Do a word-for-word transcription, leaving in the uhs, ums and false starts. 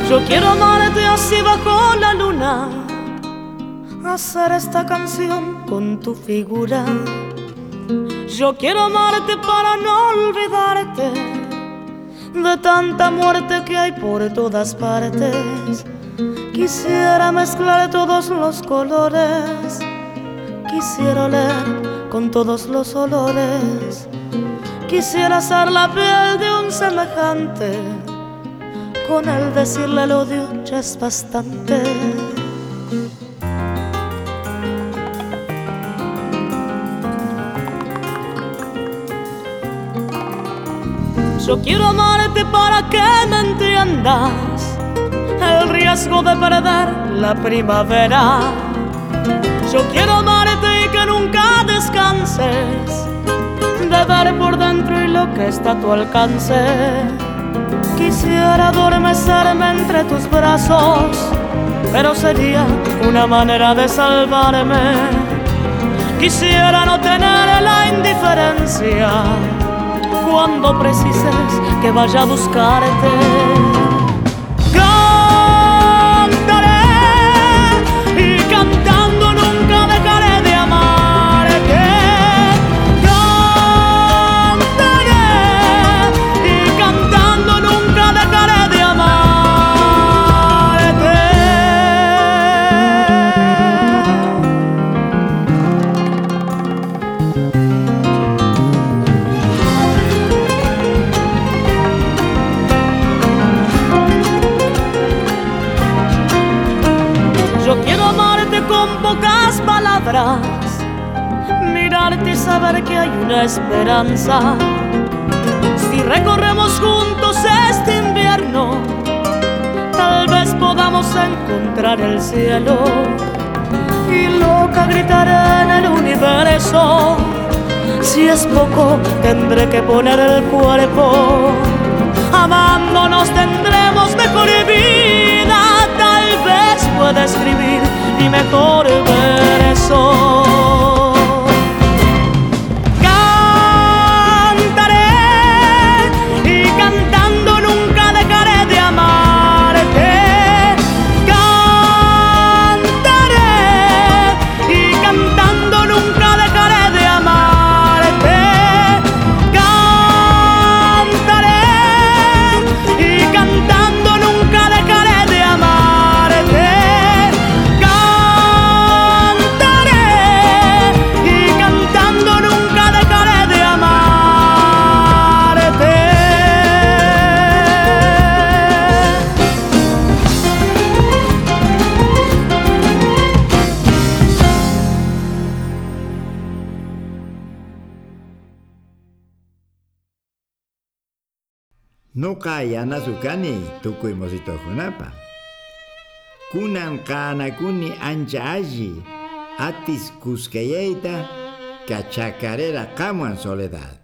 Yo quiero amarte así bajo la luna, hacer esta canción con tu figura. Yo quiero amarte para no olvidarte de tanta muerte que hay por todas partes. Quisiera mezclar todos los colores, quisiera oler con todos los olores, quisiera ser la piel de un semejante, con él decirle el odio ya es bastante. Yo quiero amarte para que me entiendas el riesgo de perder la primavera. Yo quiero amarte y que nunca descanses de ver por dentro y lo que está a tu alcance. Quisiera adormecerme entre tus brazos, pero sería una manera de salvarme. Quisiera no tener la indiferencia cuando precises que vaya a buscarte. Con pocas palabras, mirarte y saber que hay una esperanza. Si recorremos juntos este invierno, tal vez podamos encontrar el cielo. Y loca gritaré en el universo, si es poco tendré que poner el cuerpo. Amándonos tendremos mejor vida, tal vez pueda escribir mi mejor verso. Cantaré y cantando nunca dejaré de amarte. Cantaré y cantando nunca dejaré de amarte. Cantaré y cantando nunca dejaré de amarte. Nuqa yanasukani tukuy musitukunapa. Kunan qanakuni ancha alli atis kuskayayta kachakarera qamwan Soledad.